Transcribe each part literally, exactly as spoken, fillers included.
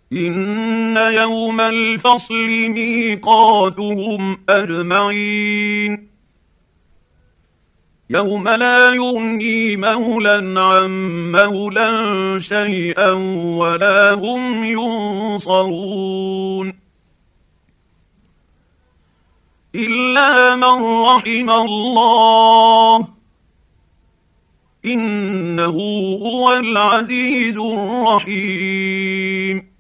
إن يوم الفصل ميقاتهم أجمعين يوم لا يغني مولى عن مولى شيئا ولا هم ينصرون إلا من رحم الله إنه هو العزيز الرحيم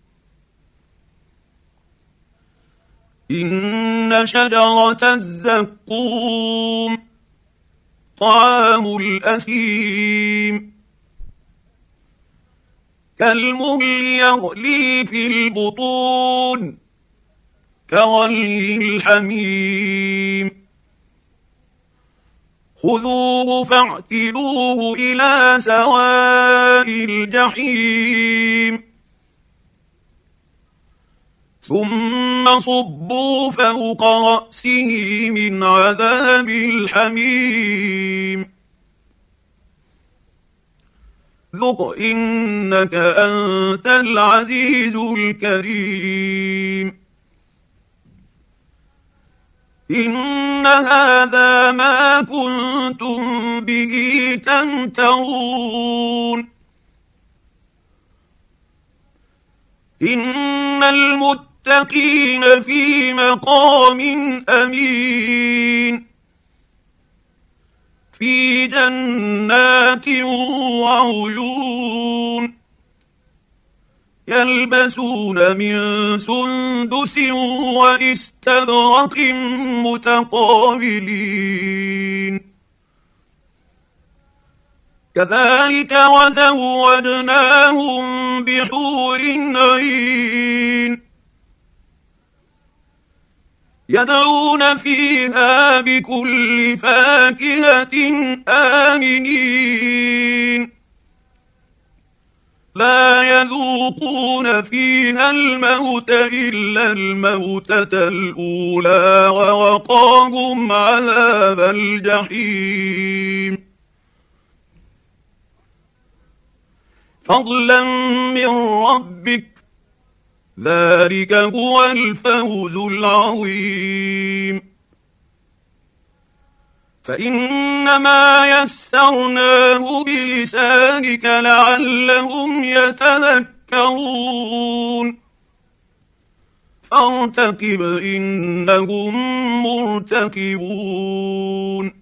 إن شجرة الزقوم طعام الأثيم كالمهل يغلي في البطون كغلي الحميم خذوه فاعتلوه إلى سواء الجحيم ثم صبوا فوق رأسه من عذاب الحميم ذق إنك أنت العزيز الكريم إن هذا ما كنتم به تمترون إن المتقين في مقام أمين في جنات وعيون يلبسون من سندس واستبرق متقابلين كذلك وزوجناهم بحور عين يدعون فيها بكل فاكهة آمنين لا يذوقون فيها الموت إلا الموتة الأولى ووقاهم عذاب الجحيم فضلا من ربك ذلك هو الفوز العظيم فإنما يسرناه بلسانك لعلهم يتذكرون فارتقب إنهم مرتقبون